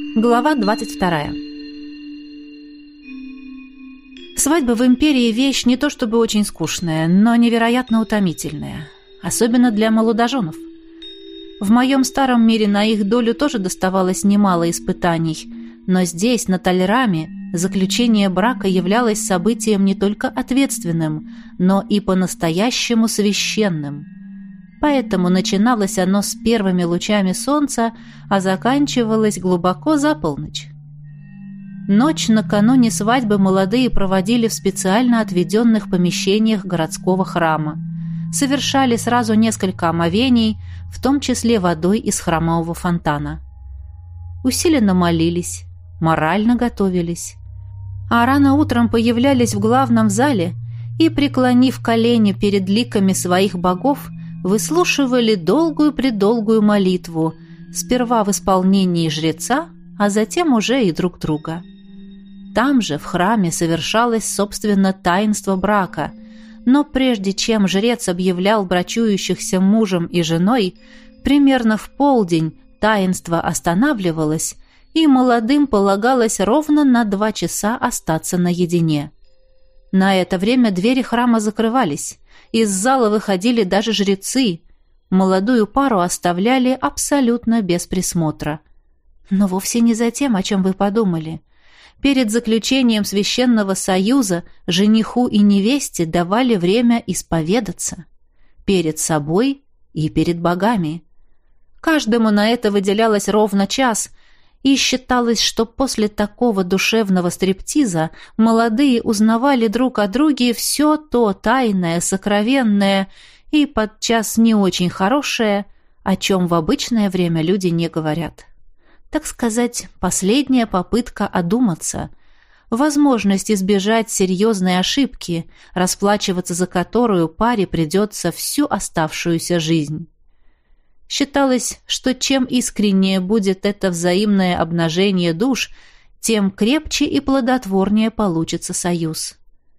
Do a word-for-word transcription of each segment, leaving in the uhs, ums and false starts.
Глава двадцать вторая. Свадьба в империи – вещь не то чтобы очень скучная, но невероятно утомительная. Особенно для молодоженов. В моем старом мире на их долю тоже доставалось немало испытаний. Но здесь, на Тальраме, заключение брака являлось событием не только ответственным, но и по-настоящему священным. Поэтому начиналось оно с первыми лучами солнца, а заканчивалось глубоко за полночь. Ночь накануне свадьбы молодые проводили в специально отведенных помещениях городского храма. Совершали сразу несколько омовений, в том числе водой из храмового фонтана. Усиленно молились, морально готовились. А рано утром появлялись в главном зале и, преклонив колени перед ликами своих богов, выслушивали долгую-предолгую молитву, сперва в исполнении жреца, а затем уже и друг друга. Там же, в храме, совершалось, собственно, таинство брака, но прежде чем жрец объявлял брачующихся мужем и женой, примерно в полдень таинство останавливалось, и молодым полагалось ровно на два часа остаться наедине. На это время двери храма закрывались, из зала выходили даже жрецы, молодую пару оставляли абсолютно без присмотра. Но вовсе не за тем, о чем вы подумали. Перед заключением священного союза жениху и невесте давали время исповедаться. Перед собой и перед богами. Каждому на это выделялось ровно час, и считалось, что после такого душевного стриптиза молодые узнавали друг о друге все то тайное, сокровенное и подчас не очень хорошее, о чем в обычное время люди не говорят. Так сказать, последняя попытка одуматься, возможность избежать серьезной ошибки, расплачиваться за которую паре придется всю оставшуюся жизнь. Считалось, что чем искреннее будет это взаимное обнажение душ, тем крепче и плодотворнее получится союз.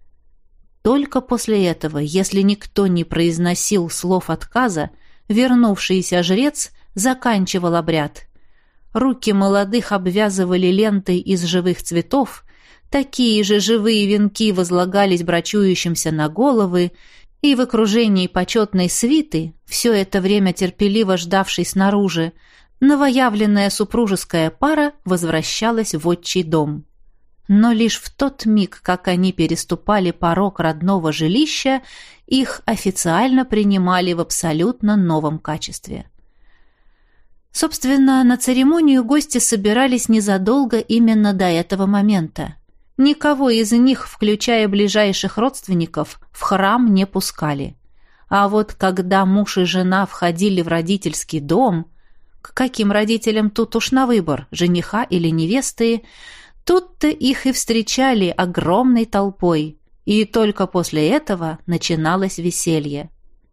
Только после этого, если никто не произносил слов отказа, вернувшийся жрец заканчивал обряд. Руки молодых обвязывали лентой из живых цветов, такие же живые венки возлагались брачующимся на головы, и в окружении почетной свиты, все это время терпеливо ждавшей снаружи, новоявленная супружеская пара возвращалась в отчий дом. Но лишь в тот миг, как они переступали порог родного жилища, их официально принимали в абсолютно новом качестве. Собственно, на церемонию гости собирались незадолго именно до этого момента. Никого из них, включая ближайших родственников, в храм не пускали. А вот когда муж и жена входили в родительский дом, к каким родителям тут уж на выбор, жениха или невесты, тут-то их и встречали огромной толпой, и только после этого начиналось веселье.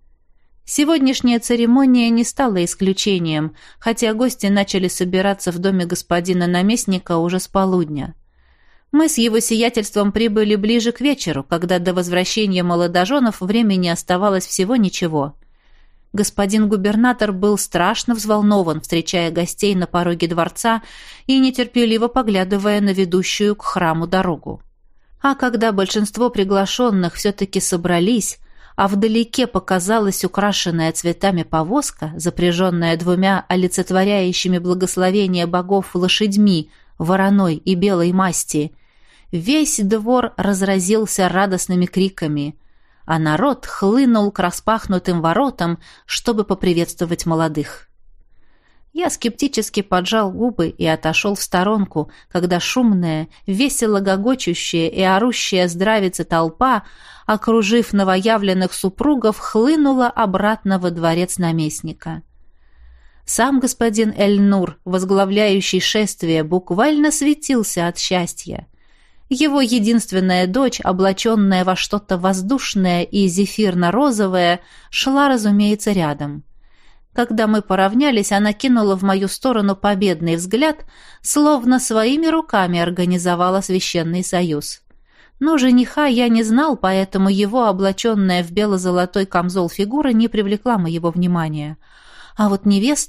Сегодняшняя церемония не стала исключением, хотя гости начали собираться в доме господина наместника уже с полудня. Мы с его сиятельством прибыли ближе к вечеру, когда до возвращения молодоженов времени оставалось всего ничего. Господин губернатор был страшно взволнован, встречая гостей на пороге дворца и нетерпеливо поглядывая на ведущую к храму дорогу. А когда большинство приглашенных все-таки собрались, а вдалеке показалась украшенная цветами повозка, запряженная двумя олицетворяющими благословение богов лошадьми, вороной и белой масти, весь двор разразился радостными криками, а народ хлынул к распахнутым воротам, чтобы поприветствовать молодых. Я скептически поджал губы и отошел в сторонку, когда шумная, весело гогочущая и орущая здравица толпа, окружив новоявленных супругов, хлынула обратно во дворец наместника. Сам господин Эль-Нур, возглавляющий шествие, буквально светился от счастья. Его единственная дочь, облаченная во что-то воздушное и зефирно-розовое, шла, разумеется, рядом. Когда мы поравнялись, она кинула в мою сторону победный взгляд, словно своими руками организовала священный союз. Но жениха я не знал, поэтому его облаченная в бело-золотой камзол фигура не привлекла моего внимания. А вот невеста,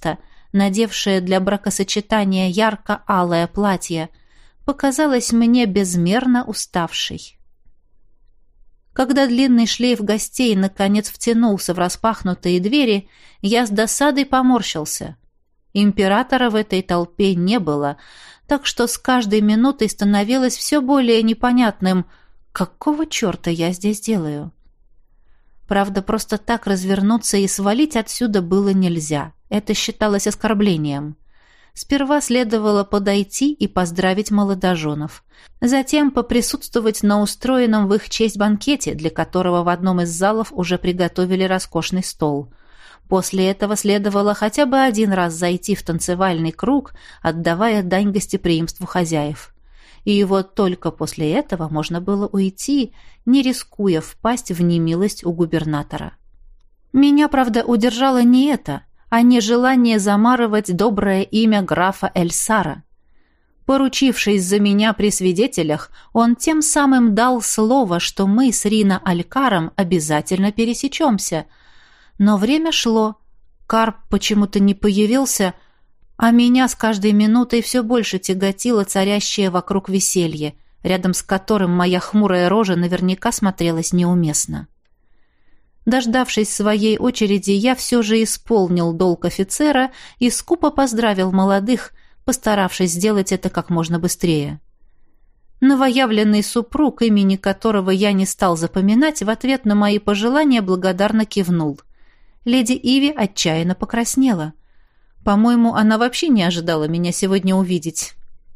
надевшая для бракосочетания ярко-алое платье, показалась мне безмерно уставшей. Когда длинный шлейф гостей наконец втянулся в распахнутые двери, я с досадой поморщился. Императора в этой толпе не было, так что с каждой минутой становилось все более непонятным, какого черта я здесь делаю. Правда, просто так развернуться и свалить отсюда было нельзя. Это считалось оскорблением. Сперва следовало подойти и поздравить молодоженов. Затем поприсутствовать на устроенном в их честь банкете, для которого в одном из залов уже приготовили роскошный стол. После этого следовало хотя бы один раз зайти в танцевальный круг, отдавая дань гостеприимству хозяев. И вот только после этого можно было уйти, не рискуя впасть в немилость у губернатора. Меня, правда, удержало не это, а не желание замарывать доброе имя графа Эльсара. Поручившись за меня при свидетелях, он тем самым дал слово, что мы с Рино Алькаром обязательно пересечемся. Но время шло, Карп почему-то не появился, а меня с каждой минутой все больше тяготило царящее вокруг веселье, рядом с которым моя хмурая рожа наверняка смотрелась неуместно. Дождавшись своей очереди, я все же исполнил долг офицера и скупо поздравил молодых, постаравшись сделать это как можно быстрее. Новоявленный супруг, имени которого я не стал запоминать, в ответ на мои пожелания благодарно кивнул. Леди Иви отчаянно покраснела. По-моему, она вообще не ожидала меня сегодня увидеть.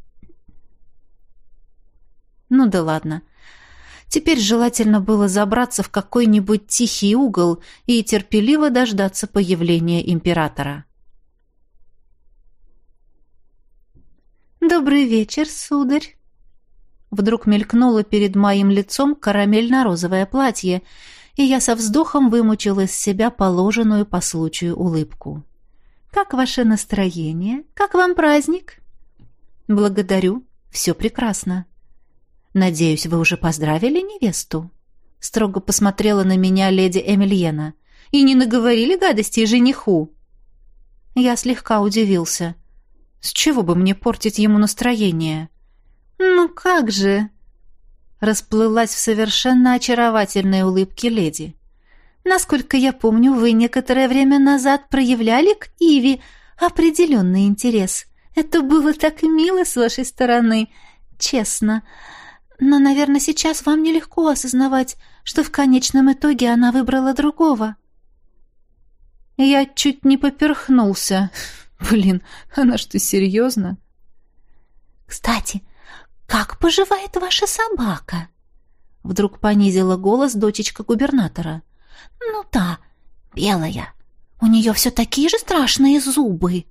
Ну да ладно. Теперь желательно было забраться в какой-нибудь тихий угол и терпеливо дождаться появления императора. «Добрый вечер, сударь!» Вдруг мелькнуло перед моим лицом карамельно-розовое платье, и я со вздохом вымучила из себя положенную по случаю улыбку. «Как ваше настроение? Как вам праздник?» «Благодарю. Все прекрасно». «Надеюсь, вы уже поздравили невесту?» Строго посмотрела на меня леди Эмильена. «И не наговорили гадостей жениху?» Я слегка удивился. «С чего бы мне портить ему настроение?» «Ну как же!» Расплылась в совершенно очаровательной улыбке леди. «Насколько я помню, вы некоторое время назад проявляли к Иви определенный интерес. Это было так мило с вашей стороны, честно. Но, наверное, сейчас вам нелегко осознавать, что в конечном итоге она выбрала другого». Я чуть не поперхнулся. Блин, она что, серьезно? «Кстати, как поживает ваша собака?» Вдруг понизила голос дочечка губернатора. «Ну та, белая. У нее все такие же страшные зубы».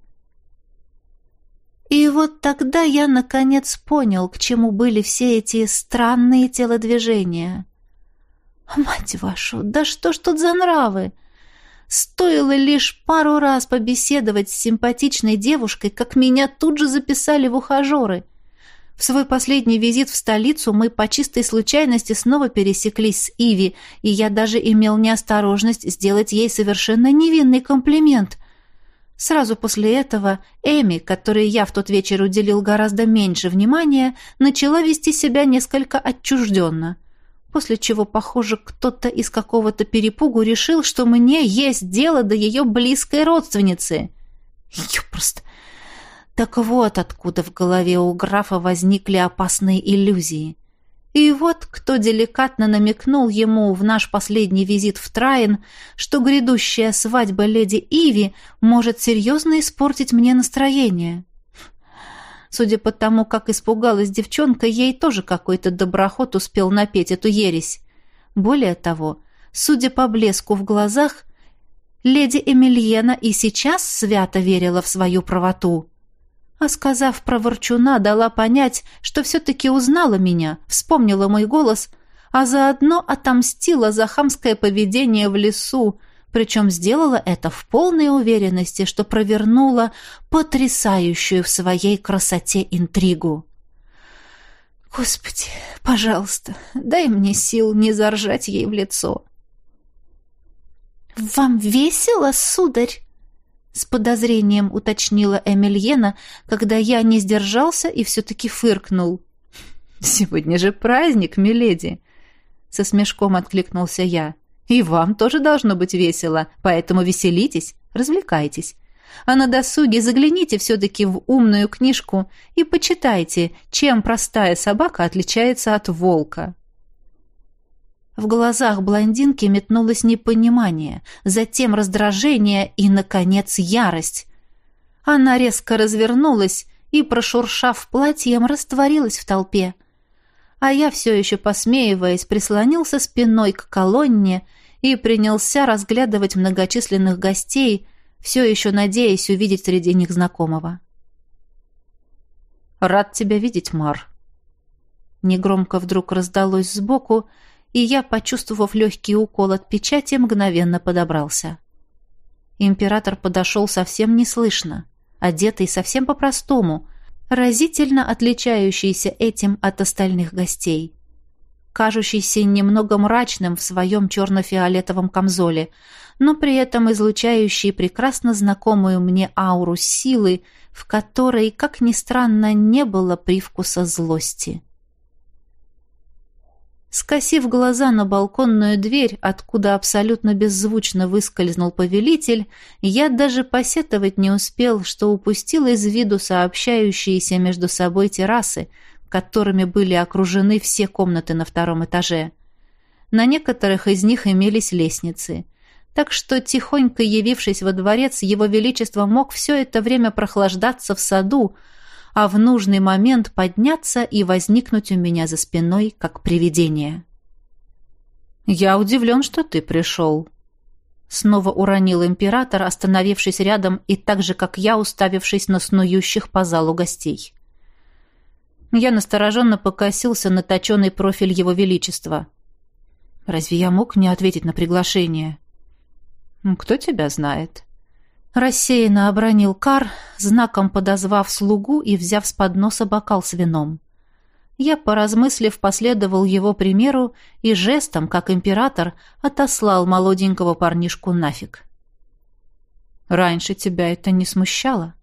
И вот тогда я наконец понял, к чему были все эти странные телодвижения. Мать вашу, да что ж тут за нравы? Стоило лишь пару раз побеседовать с симпатичной девушкой, как меня тут же записали в ухажеры. В свой последний визит в столицу мы по чистой случайности снова пересеклись с Иви, и я даже имел неосторожность сделать ей совершенно невинный комплимент. Сразу после этого Эми, которой я в тот вечер уделил гораздо меньше внимания, начала вести себя несколько отчужденно, после чего, похоже, кто-то из какого-то перепугу решил, что мне есть дело до ее близкой родственницы. Ёпрст! Так вот откуда в голове у графа возникли опасные иллюзии. И вот кто деликатно намекнул ему в наш последний визит в Трайен, что грядущая свадьба леди Иви может серьезно испортить мне настроение. Судя по тому, как испугалась девчонка, ей тоже какой-то доброхот успел напеть эту ересь. Более того, судя по блеску в глазах, леди Эмильена и сейчас свято верила в свою правоту. А сказав про ворчуна, дала понять, что все-таки узнала меня, вспомнила мой голос, а заодно отомстила за хамское поведение в лесу, причем сделала это в полной уверенности, что провернула потрясающую в своей красоте интригу. Господи, пожалуйста, дай мне сил не заржать ей в лицо. «Вам весело, сударь?» С подозрением уточнила Эмильена, когда я не сдержался и все-таки фыркнул. «Сегодня же праздник, миледи!» Со смешком откликнулся я. «И вам тоже должно быть весело, поэтому веселитесь, развлекайтесь. А на досуге загляните все-таки в умную книжку и почитайте, чем простая собака отличается от волка». В глазах блондинки метнулось непонимание, затем раздражение и, наконец, ярость. Она резко развернулась и, прошуршав платьем, растворилась в толпе. А я, все еще посмеиваясь, прислонился спиной к колонне и принялся разглядывать многочисленных гостей, все еще надеясь увидеть среди них знакомого. «Рад тебя видеть, Мар». Негромко вдруг раздалось сбоку, и я, почувствовав легкий укол от печати, мгновенно подобрался. Император подошел совсем неслышно, одетый совсем по-простому, разительно отличающийся этим от остальных гостей. Кажущийся немного мрачным в своем черно-фиолетовом камзоле, но при этом излучающий прекрасно знакомую мне ауру силы, в которой, как ни странно, не было привкуса злости. Скосив глаза на балконную дверь, откуда абсолютно беззвучно выскользнул повелитель, я даже посетовать не успел, что упустил из виду сообщающиеся между собой террасы, которыми были окружены все комнаты на втором этаже. На некоторых из них имелись лестницы, так что, тихонько явившись во дворец, его величество мог все это время прохлаждаться в саду, а в нужный момент подняться и возникнуть у меня за спиной, как привидение. «Я удивлен, что ты пришел», — снова уронил император, остановившись рядом и так же, как я, уставившись на снующих по залу гостей. Я настороженно покосился на точеный профиль его величества. «Разве я мог не ответить на приглашение?» «Кто тебя знает?» Рассеянно обронил Кар, знаком подозвав слугу и взяв с подноса бокал с вином. Я, поразмыслив, последовал его примеру и жестом, как император, отослал молоденького парнишку нафиг. «Раньше тебя это не смущало?»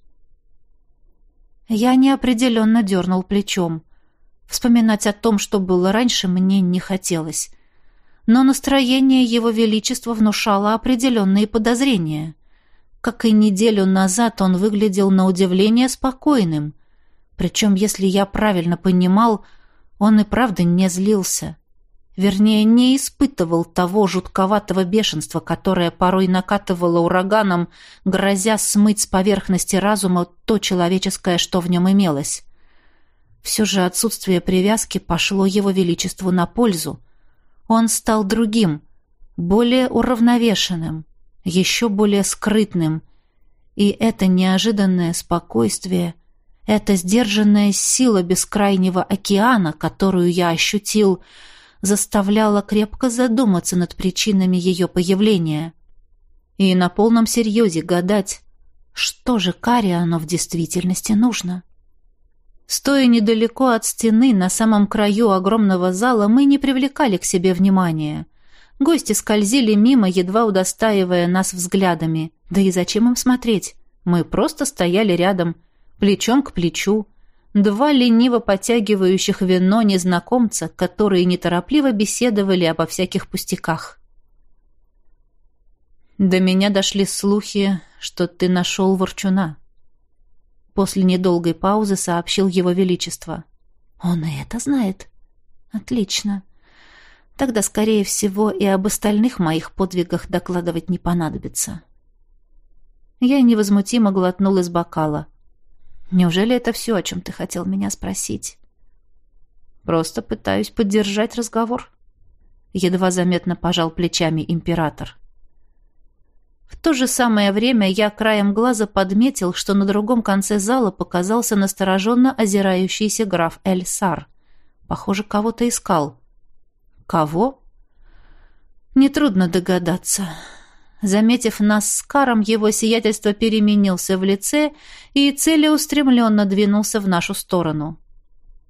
Я неопределенно дернул плечом. Вспоминать о том, что было раньше, мне не хотелось. Но настроение его величества внушало определенные подозрения. Как и неделю назад он выглядел на удивление спокойным. Причем, если я правильно понимал, он и правда не злился. Вернее, не испытывал того жутковатого бешенства, которое порой накатывало ураганом, грозя смыть с поверхности разума то человеческое, что в нем имелось. Все же отсутствие привязки пошло его величеству на пользу. Он стал другим, более уравновешенным, еще более скрытным, и это неожиданное спокойствие, эта сдержанная сила бескрайнего океана, которую я ощутил, заставляла крепко задуматься над причинами ее появления и на полном серьезе гадать, что же Кариану в действительности нужно. Стоя недалеко от стены, на самом краю огромного зала, мы не привлекали к себе внимания. Гости скользили мимо, едва удостаивая нас взглядами. Да и зачем им смотреть? Мы просто стояли рядом, плечом к плечу. Два лениво потягивающих вино незнакомца, которые неторопливо беседовали обо всяких пустяках. «До меня дошли слухи, что ты нашел ворчуна», — после недолгой паузы сообщил его величество. «Он и это знает? Отлично. Тогда, скорее всего, и об остальных моих подвигах докладывать не понадобится». Я невозмутимо глотнул из бокала. «Неужели это все, о чем ты хотел меня спросить?» «Просто пытаюсь поддержать разговор», — едва заметно пожал плечами император. В то же самое время я краем глаза подметил, что на другом конце зала показался настороженно озирающийся граф Эль-Сар. Похоже, кого-то искал. Кого? Нетрудно догадаться. Заметив нас с Каром, его сиятельство переменился в лице и целеустремленно двинулся в нашу сторону.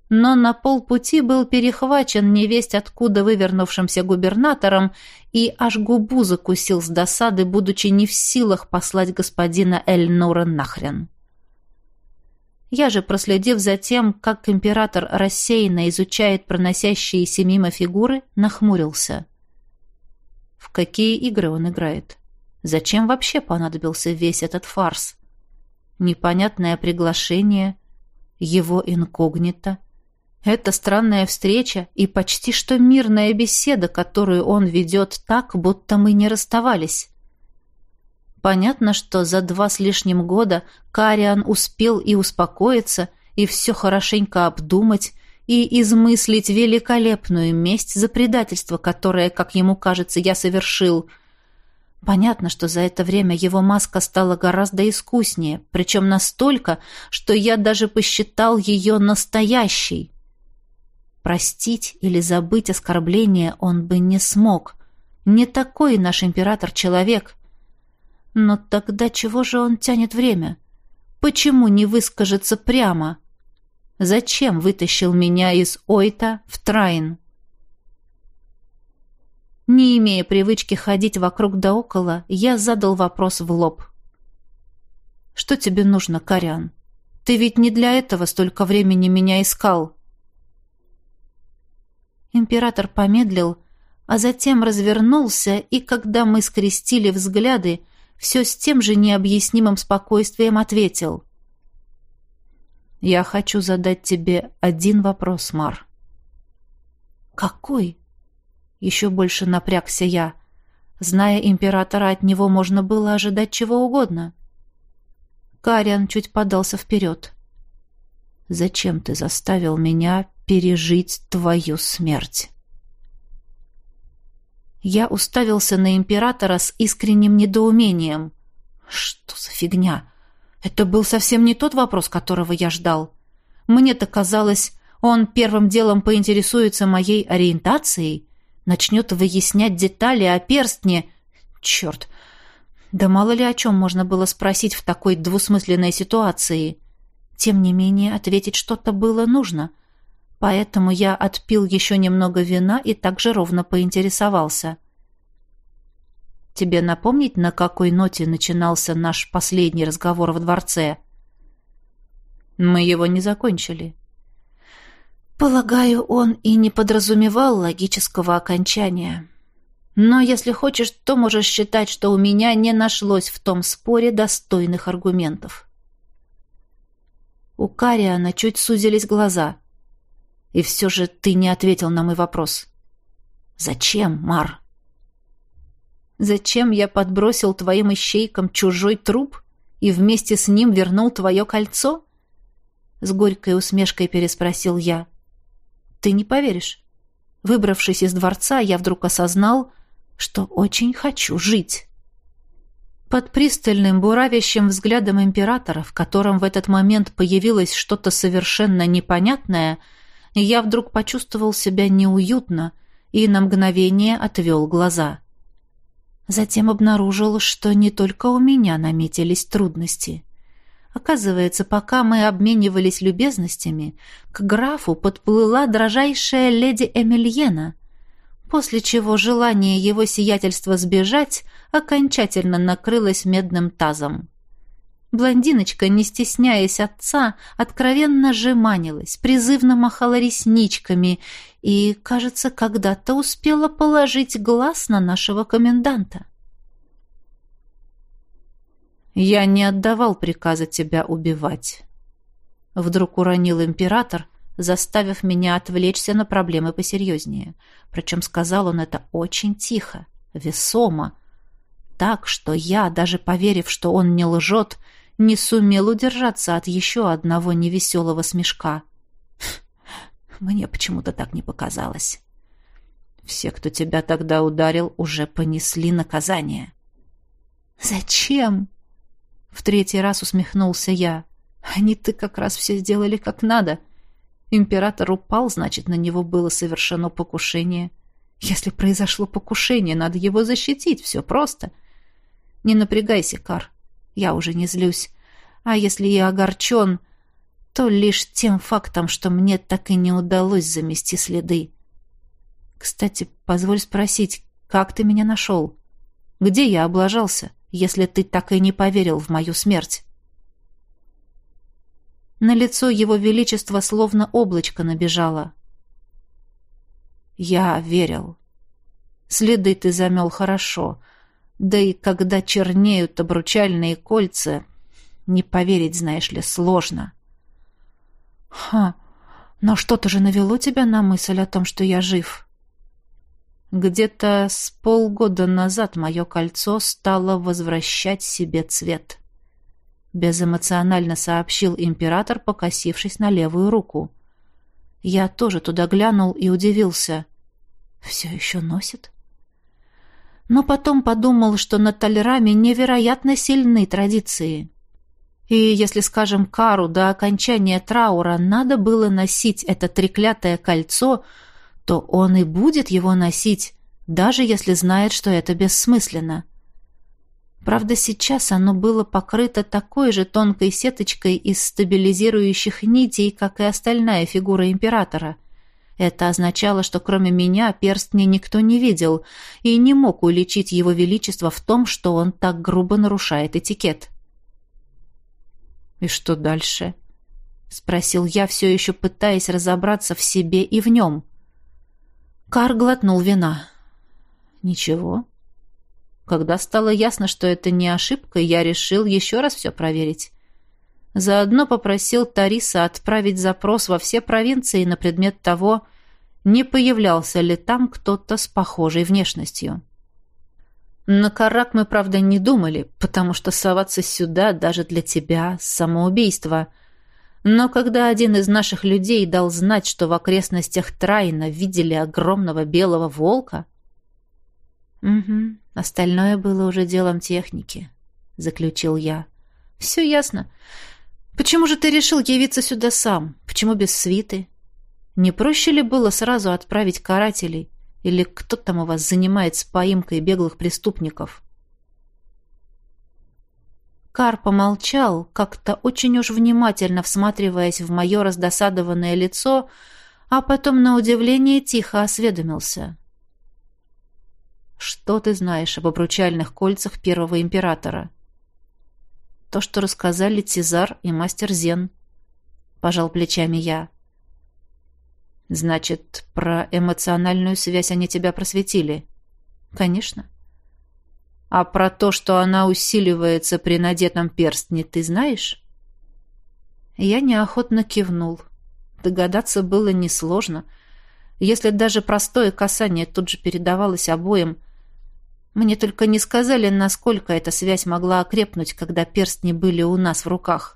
но на полпути был перехвачен невесть откуда вывернувшимся губернатором и аж губу закусил с досады, будучи не в силах послать господина Эльнора нахрен. Я же, проследив за тем, как император рассеянно изучает проносящиеся мимо фигуры, нахмурился. В какие игры он играет? Зачем вообще понадобился весь этот фарс? Непонятное приглашение, его инкогнито, эта странная встреча и почти что мирная беседа, которую он ведет так, будто мы не расставались. Понятно, что за два с лишним года Кариан успел и успокоиться, и все хорошенько обдумать, и измыслить великолепную месть за предательство, которое, как ему кажется, я совершил. Понятно, что за это время его маска стала гораздо искуснее, причем настолько, что я даже посчитал ее настоящей. Простить или забыть оскорбление он бы не смог. Не такой наш император-человек. Но тогда чего же он тянет время? Почему не выскажется прямо? Зачем вытащил меня из Ойта в Трайн? Не имея привычки ходить вокруг да около, я задал вопрос в лоб. «Что тебе нужно, Кариан? Ты ведь не для этого столько времени меня искал». Император помедлил, а затем развернулся, и когда мы скрестили взгляды, все с тем же необъяснимым спокойствием ответил. «Я хочу задать тебе один вопрос, Мар». «Какой?» Еще больше напрягся я. Зная императора, от него можно было ожидать чего угодно. Кариан чуть подался вперед. «Зачем ты заставил меня пережить твою смерть?» Я уставился на императора с искренним недоумением. Что за фигня? Это был совсем не тот вопрос, которого я ждал. Мне-то казалось, он первым делом поинтересуется моей ориентацией, начнет выяснять детали о перстне. Черт! Да мало ли о чем можно было спросить в такой двусмысленной ситуации. Тем не менее, ответить что-то было нужно. Поэтому я отпил еще немного вина и также ровно поинтересовался. «Тебе напомнить, на какой ноте начинался наш последний разговор во дворце?» «Мы его не закончили». «Полагаю, он и не подразумевал логического окончания. Но если хочешь, то можешь считать, что у меня не нашлось в том споре достойных аргументов». У Кариана чуть сузились глаза. «И все же ты не ответил на мой вопрос». «Зачем, Мар?» «Зачем я подбросил твоим ищейкам чужой труп и вместе с ним вернул твое кольцо?» С горькой усмешкой переспросил я. «Ты не поверишь. Выбравшись из дворца, я вдруг осознал, что очень хочу жить». Под пристальным, буравящим взглядом императора, в котором в этот момент появилось что-то совершенно непонятное, я вдруг почувствовал себя неуютно и на мгновение отвел глаза. Затем обнаружил, что не только у меня наметились трудности. Оказывается, пока мы обменивались любезностями, к графу подплыла дрожайшая леди Эмильена, после чего желание его сиятельства сбежать окончательно накрылось медным тазом. Блондиночка, не стесняясь отца, откровенно жеманилась, призывно махала ресничками и, кажется, когда-то успела положить глаз на нашего коменданта. «Я не отдавал приказа тебя убивать», — вдруг уронил император, заставив меня отвлечься на проблемы посерьезнее. Причем сказал он это очень тихо, весомо, так, что я, даже поверив, что он не лжет, не сумел удержаться от еще одного невеселого смешка. Мне почему-то так не показалось. Все, кто тебя тогда ударил, уже понесли наказание. «Зачем?» — в третий раз усмехнулся я. «Они-то как раз все сделали как надо. Император упал, значит, на него было совершено покушение. Если произошло покушение, надо его защитить, все просто. Не напрягайся, Кар, я уже не злюсь. А если я огорчен, то лишь тем фактом, что мне так и не удалось замести следы. Кстати, позволь спросить, как ты меня нашел? Где я облажался, если ты так и не поверил в мою смерть?» На лицо его величества словно облачко набежало. «Я верил. Следы ты замел хорошо. Да и когда чернеют обручальные кольца, не поверить, знаешь ли, сложно». «Ха, но что-то же навело тебя на мысль о том, что я жив?» «Где-то с полгода назад мое кольцо стало возвращать себе цвет», — безэмоционально сообщил император, покосившись на левую руку. Я тоже туда глянул и удивился. «Все еще носит?» Но потом подумал, что на Тальраме невероятно сильны традиции. И если, скажем, Кару до окончания траура надо было носить это треклятое кольцо, то он и будет его носить, даже если знает, что это бессмысленно. Правда, сейчас оно было покрыто такой же тонкой сеточкой из стабилизирующих нитей, как и остальная фигура императора. Это означало, что кроме меня перстня никто не видел и не мог уличить его величество в том, что он так грубо нарушает этикет. «И что дальше?» — спросил я, все еще пытаясь разобраться в себе и в нем. Кар глотнул вина. «Ничего. Когда стало ясно, что это не ошибка, я решил еще раз все проверить. Заодно попросил Тариса отправить запрос во все провинции на предмет того, не появлялся ли там кто-то с похожей внешностью. На Карак мы, правда, не думали, потому что соваться сюда даже для тебя — самоубийство. Но когда один из наших людей дал знать, что в окрестностях Трайна видели огромного белого волка... «Угу, остальное было уже делом техники», — заключил я. «Все ясно. Почему же ты решил явиться сюда сам? Почему без свиты? Не проще ли было сразу отправить карателей? Или кто там у вас занимается поимкой беглых преступников?» Кар помолчал, как-то очень уж внимательно всматриваясь в мое раздосадованное лицо, а потом, на удивление, тихо осведомился. «Что ты знаешь об обручальных кольцах первого императора?» «То, что рассказали Цезар и мастер Зен», — пожал плечами я. «Значит, про эмоциональную связь они тебя просветили?» «Конечно». «А про то, что она усиливается при надетом перстне, ты знаешь?» Я неохотно кивнул. Догадаться было несложно. Если даже простое касание тут же передавалось обоим. Мне только не сказали, насколько эта связь могла окрепнуть, когда перстни были у нас в руках.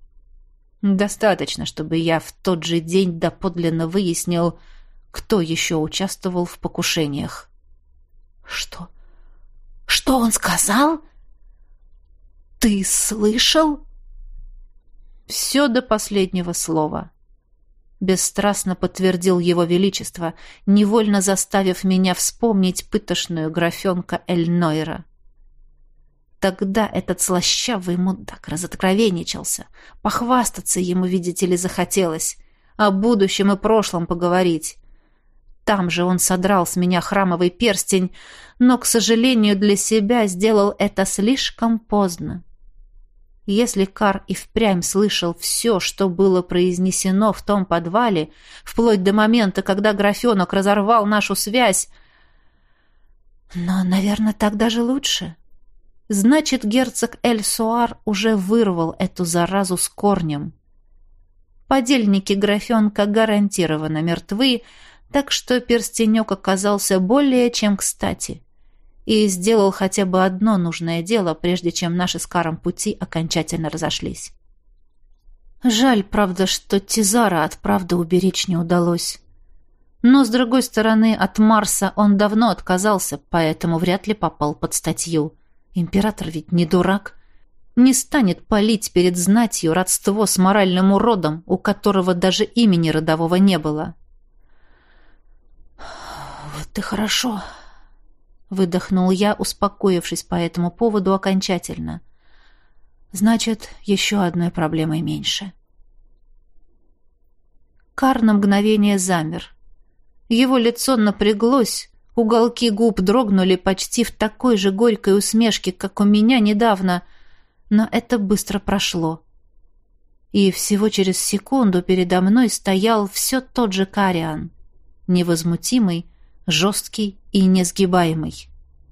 Достаточно, чтобы я в тот же день доподлинно выяснил, кто еще участвовал в покушениях. «Что? Что он сказал? Ты слышал?» «Все до последнего слова», — бесстрастно подтвердил его величество, невольно заставив меня вспомнить пытошную графенка Эльнойра. Тогда этот слащавый мудак разоткровенничался. Похвастаться ему, видите ли, захотелось. О будущем и прошлом поговорить. Там же он содрал с меня храмовый перстень, но, к сожалению, для себя сделал это слишком поздно. Если Кар и впрямь слышал все, что было произнесено в том подвале, вплоть до момента, когда графенок разорвал нашу связь... Но, наверное, так даже лучше. Значит, герцог Эль-Суар уже вырвал эту заразу с корнем. Подельники графенка гарантированно мертвы, так что перстенек оказался более чем кстати и сделал хотя бы одно нужное дело, прежде чем наши с Каром пути окончательно разошлись. Жаль, правда, что Тизара от правды уберечь не удалось. Но, с другой стороны, от Марса он давно отказался, поэтому вряд ли попал под статью. Император ведь не дурак. Не станет палить перед знатью родство с моральным уродом, у которого даже имени родового не было. «Вот и хорошо», — выдохнул я, успокоившись по этому поводу окончательно. «Значит, еще одной проблемой меньше». Кар на мгновение замер. Его лицо напряглось, уголки губ дрогнули почти в такой же горькой усмешке, как у меня недавно, но это быстро прошло. И всего через секунду передо мной стоял все тот же Кариан, невозмутимый, жесткий и несгибаемый.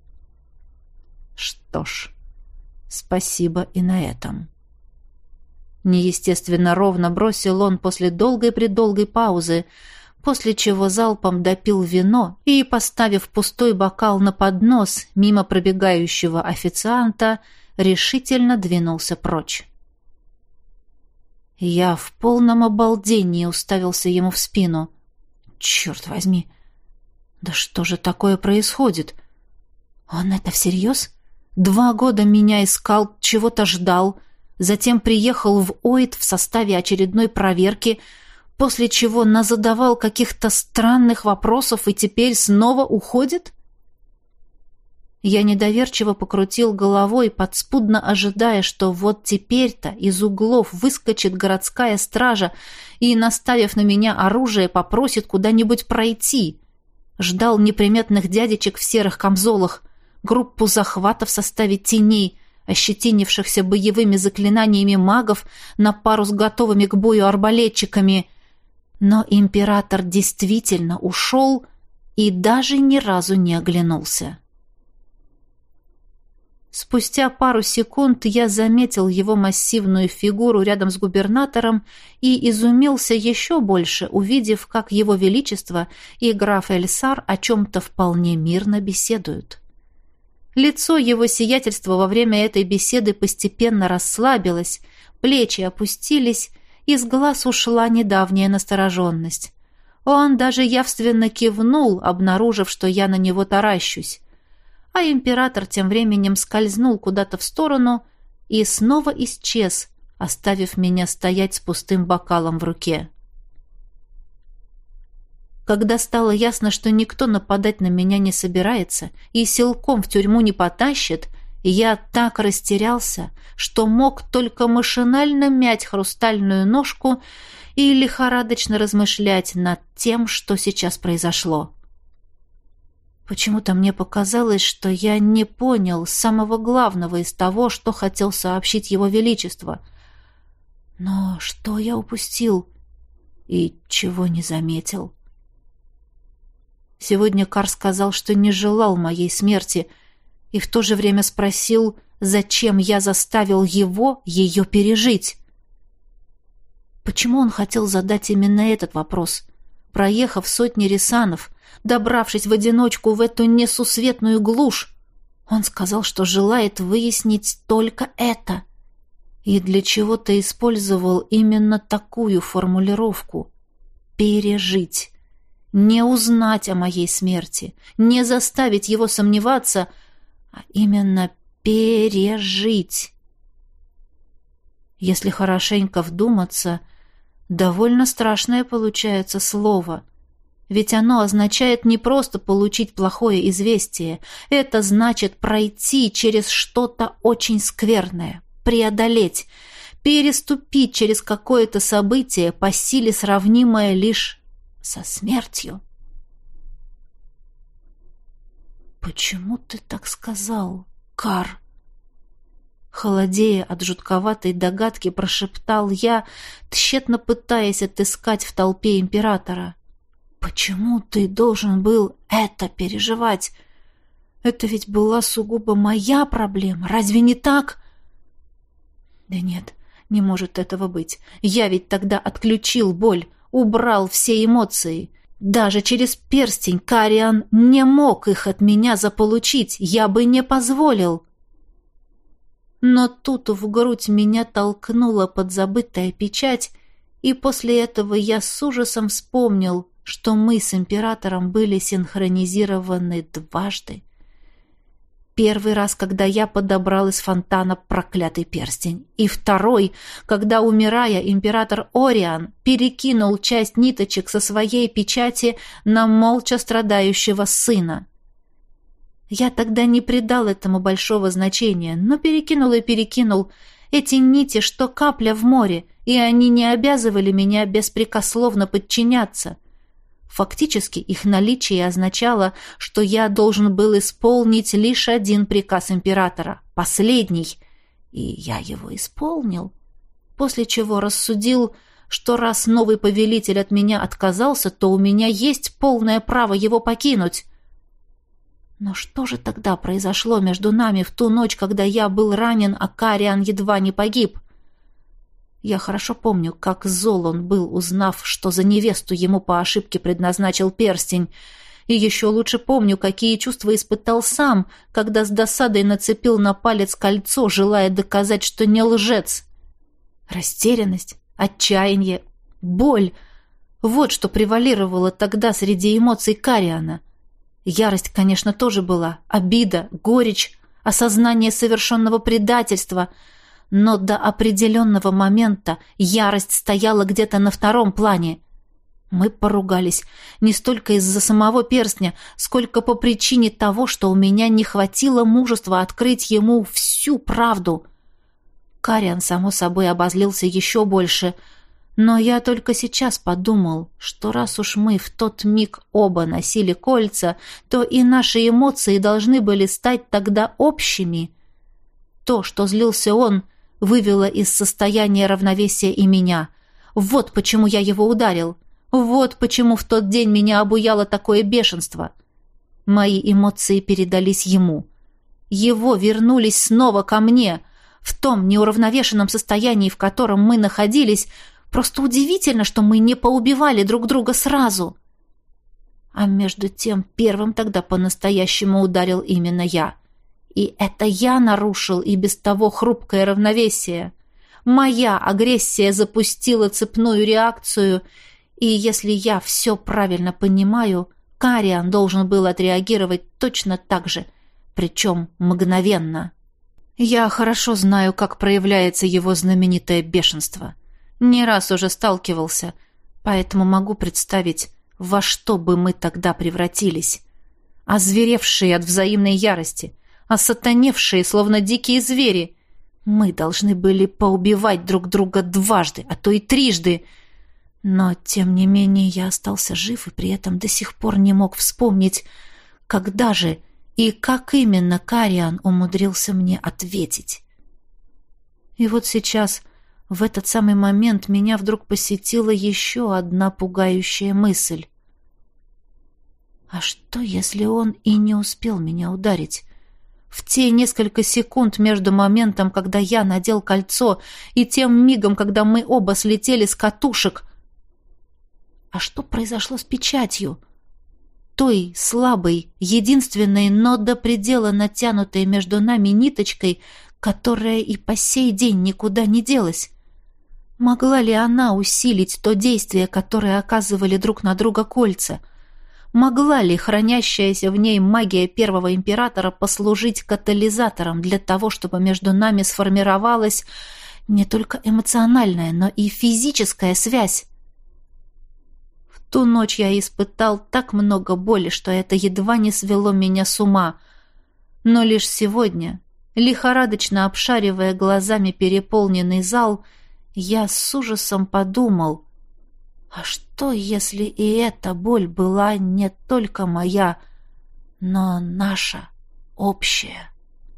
Что ж, спасибо и на этом. Неестественно ровно бросил он после долгой-предолгой паузы, после чего залпом допил вино и, поставив пустой бокал на поднос мимо пробегающего официанта, решительно двинулся прочь. Я в полном обалдении уставился ему в спину. Черт возьми! Да что же такое происходит? Он это всерьез? Два года меня искал, чего-то ждал, затем приехал в Оид в составе очередной проверки, после чего назадавал каких-то странных вопросов и теперь снова уходит? Я недоверчиво покрутил головой, подспудно ожидая, что вот теперь-то из углов выскочит городская стража и, наставив на меня оружие, попросит куда-нибудь пройти. Ждал неприметных дядечек в серых камзолах, группу захвата в составе теней, ощетинившихся боевыми заклинаниями магов на пару с готовыми к бою арбалетчиками. Но император действительно ушел и даже ни разу не оглянулся. Спустя пару секунд я заметил его массивную фигуру рядом с губернатором и изумился еще больше, увидев, как его величество и граф Эльсар о чем-то вполне мирно беседуют. Лицо его сиятельства во время этой беседы постепенно расслабилось, плечи опустились, из глаз ушла недавняя настороженность. Он даже явственно кивнул, обнаружив, что я на него таращусь. А император тем временем скользнул куда-то в сторону и снова исчез, оставив меня стоять с пустым бокалом в руке. Когда стало ясно, что никто нападать на меня не собирается и силком в тюрьму не потащит, я так растерялся, что мог только машинально мять хрустальную ножку и лихорадочно размышлять над тем, что сейчас произошло. Почему-то мне показалось, что я не понял самого главного из того, что хотел сообщить его величество. Но что я упустил и чего не заметил? Сегодня Кар сказал, что не желал моей смерти, и в то же время спросил, зачем я заставил его ее пережить. Почему он хотел задать именно этот вопрос? Проехав сотни ресанов, добравшись в одиночку в эту несусветную глушь, он сказал, что желает выяснить только это. И для чего-то использовал именно такую формулировку — «пережить». Не узнать о моей смерти, не заставить его сомневаться, а именно пережить. Если хорошенько вдуматься, довольно страшное получается слово, ведь оно означает не просто получить плохое известие, это значит пройти через что-то очень скверное, преодолеть, переступить через какое-то событие, по силе сравнимое лишь со смертью. «Почему ты так сказал, Кар?» Холодея от жутковатой догадки, прошептал я, тщетно пытаясь отыскать в толпе императора. «Почему ты должен был это переживать? Это ведь была сугубо моя проблема, разве не так?» «Да нет, не может этого быть. Я ведь тогда отключил боль, убрал все эмоции. Даже через перстень Кариан не мог их от меня заполучить, я бы не позволил». Но тут в грудь меня толкнула подзабытая печать, и после этого я с ужасом вспомнил, что мы с императором были синхронизированы дважды. Первый раз, когда я подобрал из фонтана проклятый перстень, и второй, когда, умирая, император Ориан перекинул часть ниточек со своей печати на молча страдающего сына. Я тогда не придал этому большого значения, но перекинул и перекинул, Эти нити, что капля в море, и они не обязывали меня беспрекословно подчиняться. Фактически их наличие означало, что я должен был исполнить лишь один приказ императора, последний, и я его исполнил, после чего рассудил, что раз новый повелитель от меня отказался, то у меня есть полное право его покинуть. Но что же тогда произошло между нами в ту ночь, когда я был ранен, а Кариан едва не погиб? Я хорошо помню, как зол он был, узнав, что за невесту ему по ошибке предназначил перстень. И еще лучше помню, какие чувства испытал сам, когда с досадой нацепил на палец кольцо, желая доказать, что не лжец. Растерянность, отчаяние, боль — вот что превалировало тогда среди эмоций Кариана. Ярость, конечно, тоже была, обида, горечь, осознание совершенного предательства — но до определенного момента ярость стояла где-то на втором плане. Мы поругались не столько из-за самого перстня, сколько по причине того, что у меня не хватило мужества открыть ему всю правду. Кариан, само собой, обозлился еще больше, но я только сейчас подумал, что раз уж мы в тот миг оба носили кольца, то и наши эмоции должны были стать тогда общими. То, что злился он, вывело из состояния равновесия и меня. Вот почему я его ударил. Вот почему в тот день меня обуяло такое бешенство. Мои эмоции передались ему. Его вернулись снова ко мне. В том неуравновешенном состоянии, в котором мы находились, просто удивительно, что мы не поубивали друг друга сразу. А между тем первым тогда по-настоящему ударил именно я. И это я нарушил и без того хрупкое равновесие. Моя агрессия запустила цепную реакцию, и если я все правильно понимаю, Кариан должен был отреагировать точно так же, причем мгновенно. Я хорошо знаю, как проявляется его знаменитое бешенство. Не раз уже сталкивался, поэтому могу представить, во что бы мы тогда превратились. Озверевшие от взаимной ярости, осатаневшие, словно дикие звери. Мы должны были поубивать друг друга дважды, а то и трижды. Но, тем не менее, я остался жив и при этом до сих пор не мог вспомнить, когда же и как именно Кариан умудрился мне ответить. И вот сейчас, в этот самый момент, меня вдруг посетила еще одна пугающая мысль. А что, если он и не успел меня ударить? В те несколько секунд между моментом, когда я надел кольцо, и тем мигом, когда мы оба слетели с катушек. А что произошло с печатью? Той слабой, единственной, но до предела натянутой между нами ниточкой, которая и по сей день никуда не делась. Могла ли она усилить то действие, которое оказывали друг на друга кольца? Могла ли хранящаяся в ней магия первого императора послужить катализатором для того, чтобы между нами сформировалась не только эмоциональная, но и физическая связь? В ту ночь я испытал так много боли, что это едва не свело меня с ума. Но лишь сегодня, лихорадочно обшаривая глазами переполненный зал, я с ужасом подумал: а что, если и эта боль была не только моя, но наша, общая?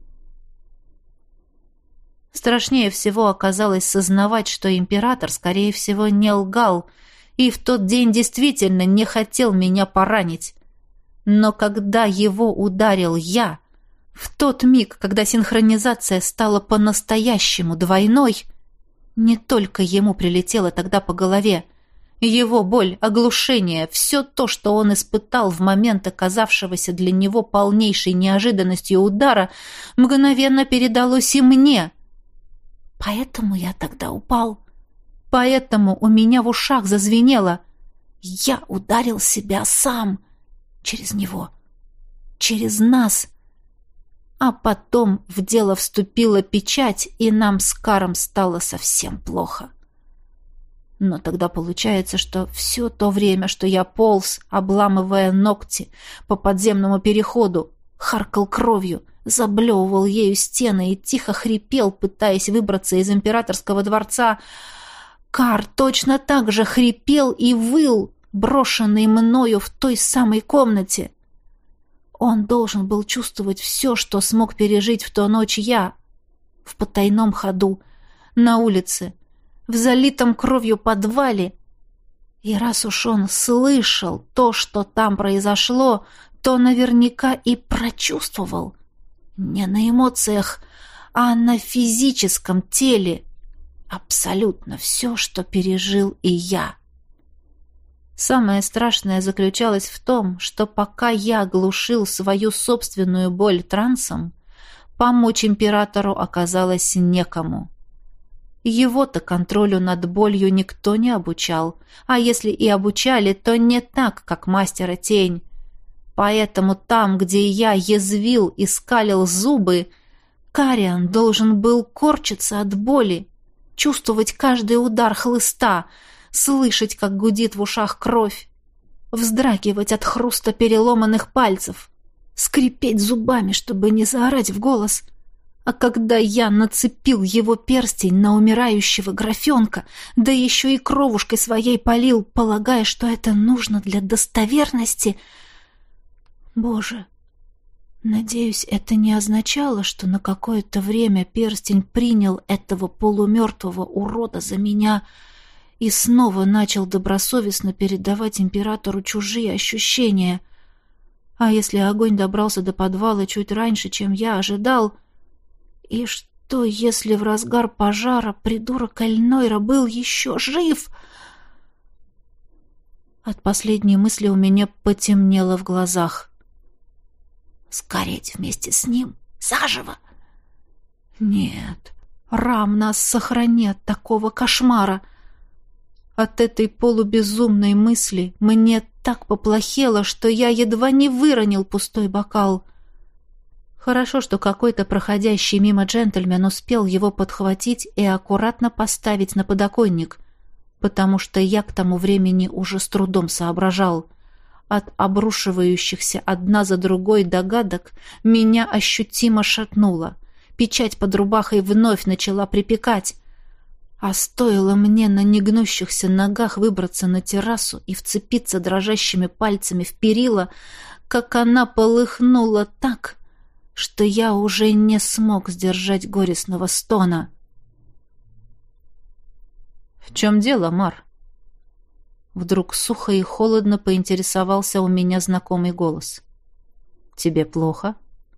Страшнее всего оказалось сознавать, что император, скорее всего, не лгал, и в тот день действительно не хотел меня поранить. Но когда его ударил я, в тот миг, когда синхронизация стала по-настоящему двойной, не только ему прилетело тогда по голове. Его боль, оглушение, все то, что он испытал в момент оказавшегося для него полнейшей неожиданностью удара, мгновенно передалось и мне. Поэтому я тогда упал. Поэтому у меня в ушах зазвенело. Я ударил себя сам. Через него. Через нас. А потом в дело вступила печать, и нам с Каром стало совсем плохо. Но тогда получается, что все то время, что я полз, обламывая ногти по подземному переходу, харкал кровью, заблевывал ею стены и тихо хрипел, пытаясь выбраться из императорского дворца. Кар точно так же хрипел и выл, брошенный мною в той самой комнате. Он должен был чувствовать все, что смог пережить в ту ночь я, в потайном ходу, на улице, в залитом кровью подвале. И раз уж он слышал то, что там произошло, то наверняка и прочувствовал. Не на эмоциях, а на физическом теле. Абсолютно все, что пережил и я. Самое страшное заключалось в том, что пока я глушил свою собственную боль трансом, помочь императору оказалось некому. Его-то контролю над болью никто не обучал, а если и обучали, то не так, как мастера тень. Поэтому там, где я язвил и скалил зубы, Кариан должен был корчиться от боли, чувствовать каждый удар хлыста, слышать, как гудит в ушах кровь, вздрагивать от хруста переломанных пальцев, скрипеть зубами, чтобы не заорать в голос. А когда я нацепил его перстень на умирающего графенка, да еще и кровушкой своей полил, полагая, что это нужно для достоверности... Боже, надеюсь, это не означало, что на какое-то время перстень принял этого полумертвого урода за меня и снова начал добросовестно передавать императору чужие ощущения. А если огонь добрался до подвала чуть раньше, чем я ожидал... И что, если в разгар пожара придурок Эльнойра был еще жив? От последней мысли у меня потемнело в глазах. Сгореть вместе с ним заживо? Нет, Рам нас сохрани от такого кошмара. От этой полубезумной мысли мне так поплохело, что я едва не выронил пустой бокал. Хорошо, что какой-то проходящий мимо джентльмен успел его подхватить и аккуратно поставить на подоконник, потому что я к тому времени уже с трудом соображал. От обрушивающихся одна за другой догадок меня ощутимо шатнуло. Печать под рубахой вновь начала припекать. А стоило мне на негнущихся ногах выбраться на террасу и вцепиться дрожащими пальцами в перила, как она полыхнула так, что я уже не смог сдержать горестного стона. «В чем дело, Мар?» Вдруг сухо и холодно поинтересовался у меня знакомый голос. «Тебе плохо?»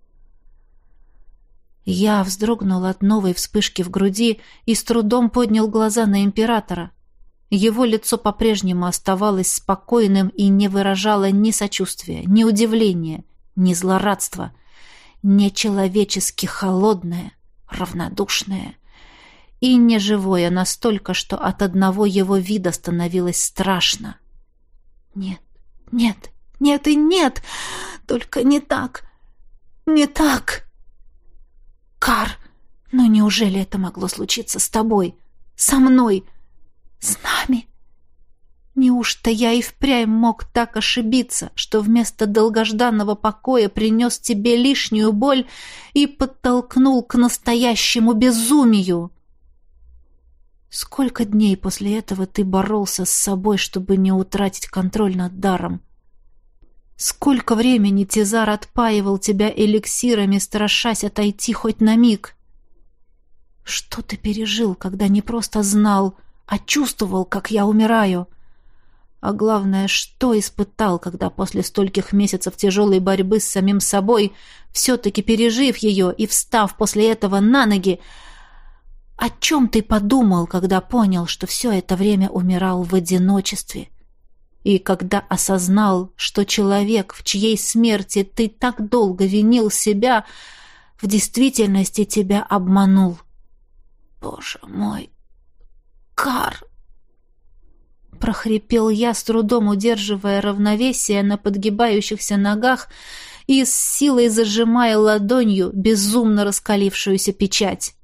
Я вздрогнул от новой вспышки в груди и с трудом поднял глаза на императора. Его лицо по-прежнему оставалось спокойным и не выражало ни сочувствия, ни удивления, ни злорадства, нечеловечески холодное, равнодушное и неживое настолько, что от одного его вида становилось страшно. «Нет, нет, нет и нет! Только не так! Не так!» «Кар, но неужели это могло случиться с тобой? Со мной? С нами?» Неужто я и впрямь мог так ошибиться, что вместо долгожданного покоя принес тебе лишнюю боль и подтолкнул к настоящему безумию? Сколько дней после этого ты боролся с собой, чтобы не утратить контроль над даром? Сколько времени Тизар отпаивал тебя эликсирами, страшась отойти хоть на миг? Что ты пережил, когда не просто знал, а чувствовал, как я умираю? А главное, что испытал, когда после стольких месяцев тяжелой борьбы с самим собой, все-таки пережив ее и встав после этого на ноги, о чем ты подумал, когда понял, что все это время умирал в одиночестве? И когда осознал, что человек, в чьей смерти ты так долго винил себя, в действительности тебя обманул? Боже мой, Кар! Прохрипел я, с трудом удерживая равновесие на подгибающихся ногах и с силой зажимая ладонью безумно раскалившуюся печать.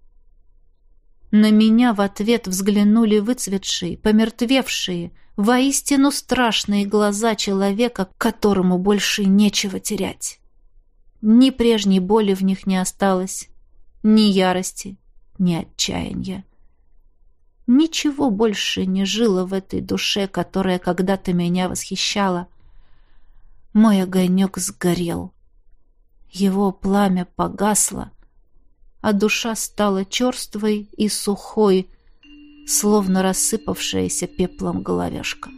На меня в ответ взглянули выцветшие, помертвевшие, воистину страшные глаза человека, которому больше нечего терять. Ни прежней боли в них не осталось, ни ярости, ни отчаяния. Ничего больше не жило в этой душе, которая когда-то меня восхищала. Мой огонек сгорел. Его пламя погасло, а душа стала черствой и сухой, словно рассыпавшаяся пеплом головешка.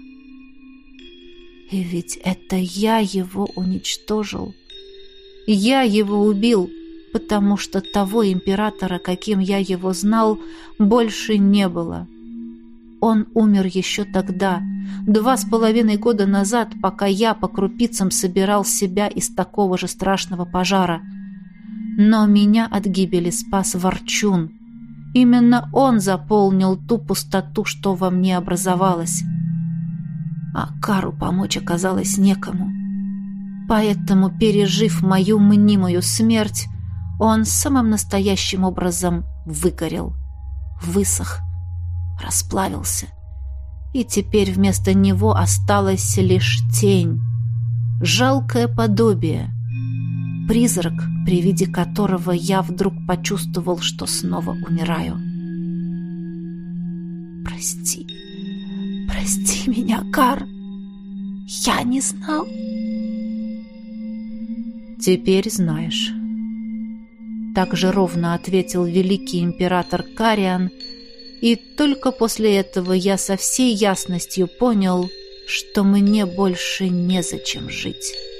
И ведь это я его уничтожил. Я его убил, потому что того императора, каким я его знал, больше не было. Он умер еще тогда, два с половиной года назад, пока я по крупицам собирал себя из такого же страшного пожара. Но меня от гибели спас Ворчун. Именно он заполнил ту пустоту, что во мне образовалась. А Кару помочь оказалось некому. Поэтому, пережив мою мнимую смерть, он самым настоящим образом выгорел, высох, расплавился. И теперь вместо него осталась лишь тень, жалкое подобие, призрак, при виде которого я вдруг почувствовал, что снова умираю. Прости, прости меня, Кар. Я не знал. Теперь знаешь. Так же ровно ответил великий император Кариан, и только после этого я со всей ясностью понял, что мне больше незачем жить.